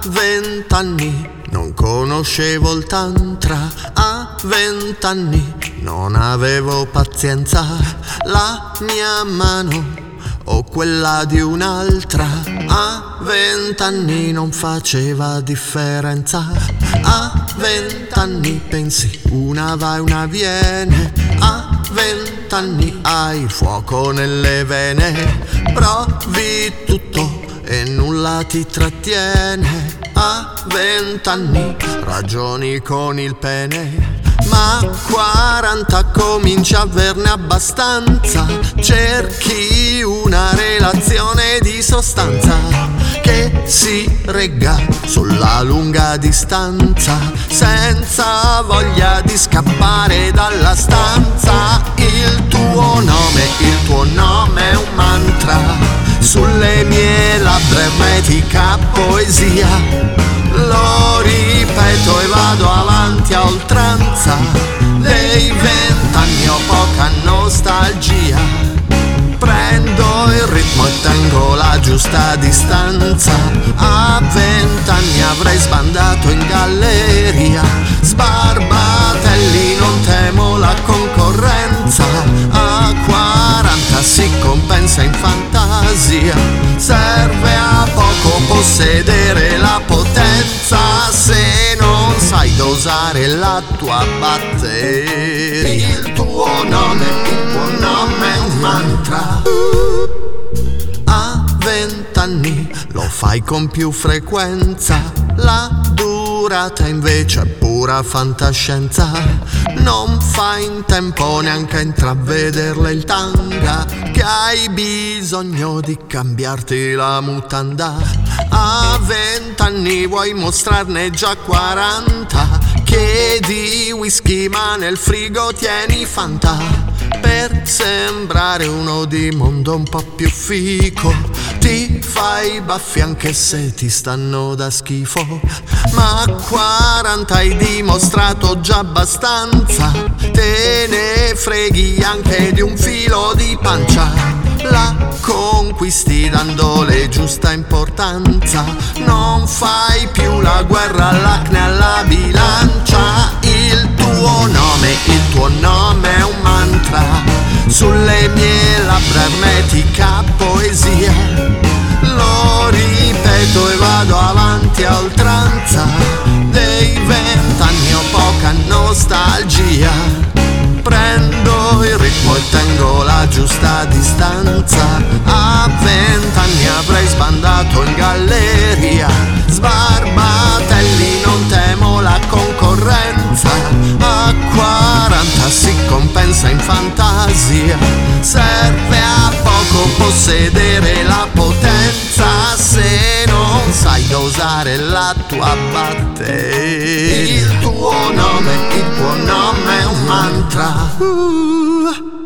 20 anni non conoscevo il tantra, a 20 anni non avevo pazienza. La mia mano o quella di un'altra, a 20 anni non faceva differenza. A 20 anni pensi una va e una viene, a 20 anni hai il fuoco nelle vene. Provi tutto e nulla ti trattiene, a 20 anni ragioni con il pene. Ma a 40 cominci a averne abbastanza, cerchi una relazione di sostanza che si regga sulla lunga distanza, senza voglia di scappare dalla stanza. Il tuo nome è un mantra, sulle mie labbra ermetica poesia. Lo ripeto e vado avanti a oltranza, dei 20 anni ho poca nostalgia. Prendo il ritmo e tengo la giusta distanza, a 20 anni avrei sbandato in galleria. Sbarbatelli, non temo la concorrenza, a 40 si compensa in fantasia. Serve a poco possedere la potenza, se non sai dosare la tua batteria. Il tuo nome è un mantra, a 20 anni lo fai con più frequenza. La durata invece è pura fantascienza, non fai in tempo neanche a intravvederle il tanga, che hai bisogno di cambiarti la mutanda. A 20 anni vuoi mostrarne già 40, chiedi whisky ma nel frigo tieni Fanta. Per sembrare uno di mondo un po' più fico, ti fai baffi anche se ti stanno da schifo. Ma a 40 hai dimostrato già abbastanza, te ne freghi anche di un filo di pancia. La conquisti dandole giusta importanza, non fai più la guerra all'acne, alla bilancia. Il tuo nome è un mantra, sulle mie labbra ermetica poesia. Lo ripeto e vado avanti a oltranza, dei 20 anni ho poca nostalgia. Prendo il ritmo e tengo la giusta distanza, a 20 anni avrei sbandato in galleria. Sbarbatelli, non temo la concorrenza, a 40 si compensa in fantasia. Serve a poco possedere la potenza, se non sai dosare la tua batteria. Il tuo nome è un mantra.